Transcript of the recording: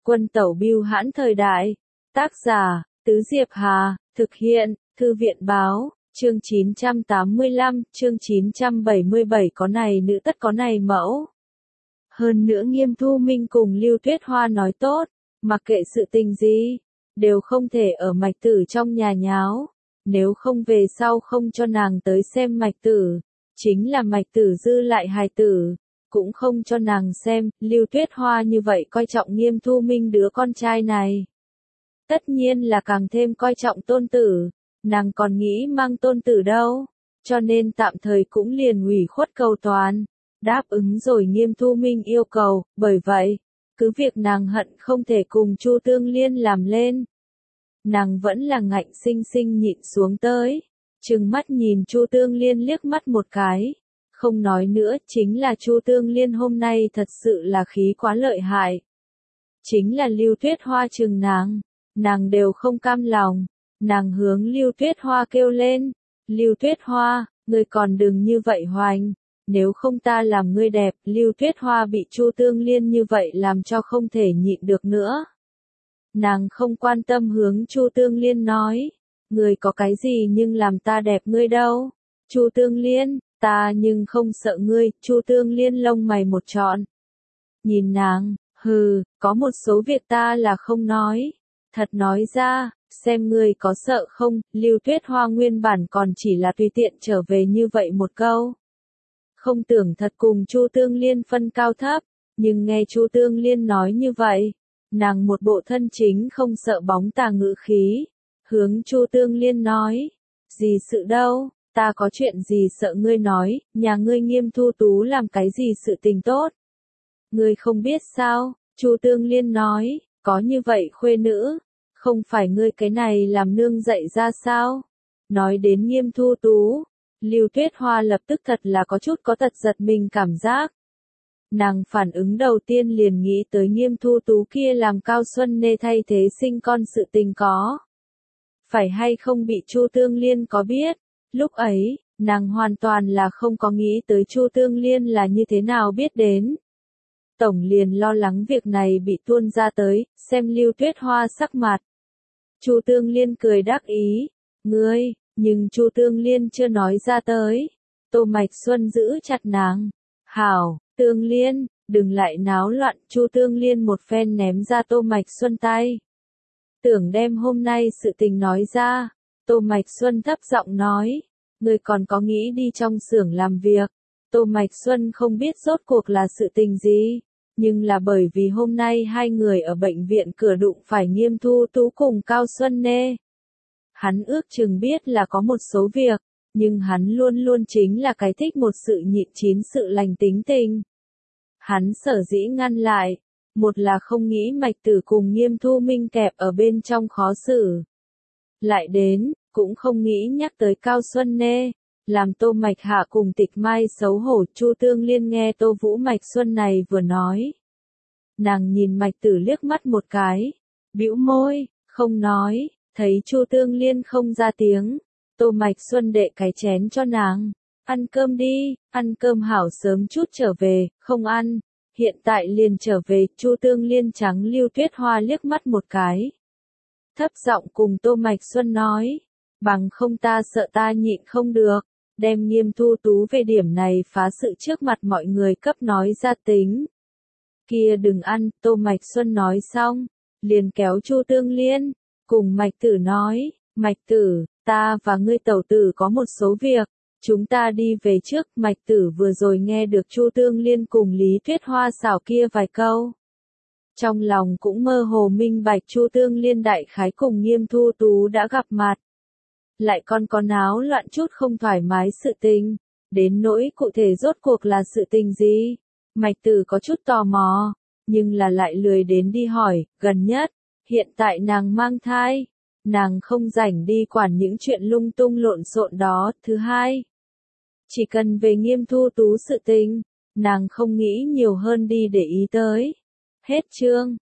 Quân tẩu bưu hãn thời đại. Tác giả, Tứ Diệp Hà, thực hiện, Thư viện báo, chương 985, chương 977 có này nữ tất có này mẫu. Hơn nữa Nghiêm Thu Minh cùng Lưu Tuyết Hoa nói tốt, mặc kệ sự tình gì, đều không thể ở Mạch Tử trong nhà nháo, nếu không về sau không cho nàng tới xem Mạch Tử, chính là Mạch Tử dư lại hài tử, cũng không cho nàng xem. Lưu Tuyết Hoa như vậy coi trọng Nghiêm Thu Minh đứa con trai này. Tất nhiên là càng thêm coi trọng tôn tử, nàng còn nghĩ mang tôn tử đâu, cho nên tạm thời cũng liền ủy khuất cầu toàn, đáp ứng rồi Nghiêm Thu Minh yêu cầu. Bởi vậy, cứ việc nàng hận không thể cùng Chu Tương Liên làm lên, nàng vẫn là ngạnh sinh sinh nhịn xuống tới, trừng mắt nhìn Chu Tương Liên liếc mắt một cái, không nói nữa. Chính là Chu Tương Liên hôm nay thật sự là khí quá lợi hại. Chính là Lưu Tuyết Hoa trừng nàng đều không cam lòng, nàng hướng Lưu Tuyết Hoa kêu lên, Lưu Tuyết Hoa, ngươi còn đừng như vậy hoành, nếu không ta làm ngươi đẹp. Lưu Tuyết Hoa bị Chu Tương Liên như vậy làm cho không thể nhịn được nữa. Nàng không quan tâm hướng Chu Tương Liên nói, ngươi có cái gì nhưng làm ta đẹp ngươi đâu. Chu Tương Liên, ta nhưng không sợ ngươi. Chu Tương Liên lông mày một trọn, nhìn nàng, hừ, có một số việc ta là không nói, thật nói ra, xem ngươi có sợ không. Lưu Tuyết Hoa nguyên bản còn chỉ là tùy tiện trở về như vậy một câu, không tưởng thật cùng Chu Tương Liên phân cao thấp, nhưng nghe Chu Tương Liên nói như vậy, nàng một bộ thân chính không sợ bóng tà ngữ khí, hướng Chu Tương Liên nói, gì sự đâu, ta có chuyện gì sợ ngươi nói, nhà ngươi Nghiêm Thu Tú làm cái gì sự tình tốt, ngươi không biết sao. Chu Tương Liên nói, có như vậy khuê nữ, không phải ngươi cái này làm nương dạy ra sao. Nói đến Nghiêm Thu Tú, Lưu Tuyết Hoa lập tức thật là có chút có tật giật mình cảm giác. Nàng phản ứng đầu tiên liền nghĩ tới Nghiêm Thu Tú kia làm Cao Xuân Nê thay thế sinh con sự tình có phải hay không bị Chu Tương Liên có biết. Lúc ấy, nàng hoàn toàn là không có nghĩ tới Chu Tương Liên là như thế nào biết đến. Tổng liền lo lắng việc này bị tuôn ra tới, xem Lưu Tuyết Hoa sắc mặt. Chu Tương Liên cười đắc ý, ngươi, nhưng Chu Tương Liên chưa nói ra tới. Tô Mạch Xuân giữ chặt nàng, hảo, Tương Liên, đừng lại náo loạn. Chu Tương Liên một phen ném ra Tô Mạch Xuân tay, tưởng đem hôm nay sự tình nói ra. Tô Mạch Xuân thấp giọng nói, ngươi còn có nghĩ đi trong xưởng làm việc. Tô Mạch Xuân không biết rốt cuộc là sự tình gì, nhưng là bởi vì hôm nay hai người ở bệnh viện cửa đụng phải Nghiêm Thu Tú cùng Cao Xuân Nê. Hắn ước chừng biết là có một số việc, nhưng hắn luôn luôn chính là cái thích một sự nhịn chín sự lành tính tình. Hắn sở dĩ ngăn lại, một là không nghĩ Mạch Tử cùng Nghiêm Thu Minh kẹp ở bên trong khó xử. Lại đến, cũng không nghĩ nhắc tới Cao Xuân Nê, làm Tô Mạch Hạ cùng Tịch Mai xấu hổ. Chu Tương Liên nghe Tô Vũ Mạch Xuân này vừa nói, nàng nhìn Mạch Tử liếc mắt một cái, bĩu môi, không nói. Thấy Chu Tương Liên không ra tiếng, Tô Mạch Xuân đệ cái chén cho nàng, ăn cơm đi, ăn cơm hảo sớm chút trở về. Không ăn, hiện tại liền trở về. Chu Tương Liên trắng Lưu Tuyết Hoa liếc mắt một cái, thấp giọng cùng Tô Mạch Xuân nói, bằng không ta sợ ta nhịn không được, đem Nghiêm Thu Tú về điểm này phá sự trước mặt mọi người cấp nói ra tính. Kia đừng ăn. Tô Mạch Xuân nói xong, liền kéo Chu Tương Liên, cùng Mạch Tử nói, Mạch Tử, ta và ngươi tẩu tử có một số việc, chúng ta đi về trước. Mạch Tử vừa rồi nghe được Chu Tương Liên cùng Lý Tuyết Hoa xảo kia vài câu, trong lòng cũng mơ hồ minh bạch Chu Tương Liên đại khái cùng Nghiêm Thu Tú đã gặp mặt, lại còn có náo loạn chút không thoải mái sự tình, đến nỗi cụ thể rốt cuộc là sự tình gì, Mạch Tử có chút tò mò, nhưng là lại lười đến đi hỏi. Gần nhất, hiện tại nàng mang thai, nàng không rảnh đi quản những chuyện lung tung lộn xộn đó. Thứ hai, chỉ cần về Nghiêm Thu Tú sự tình, nàng không nghĩ nhiều hơn đi để ý tới. Hết chương.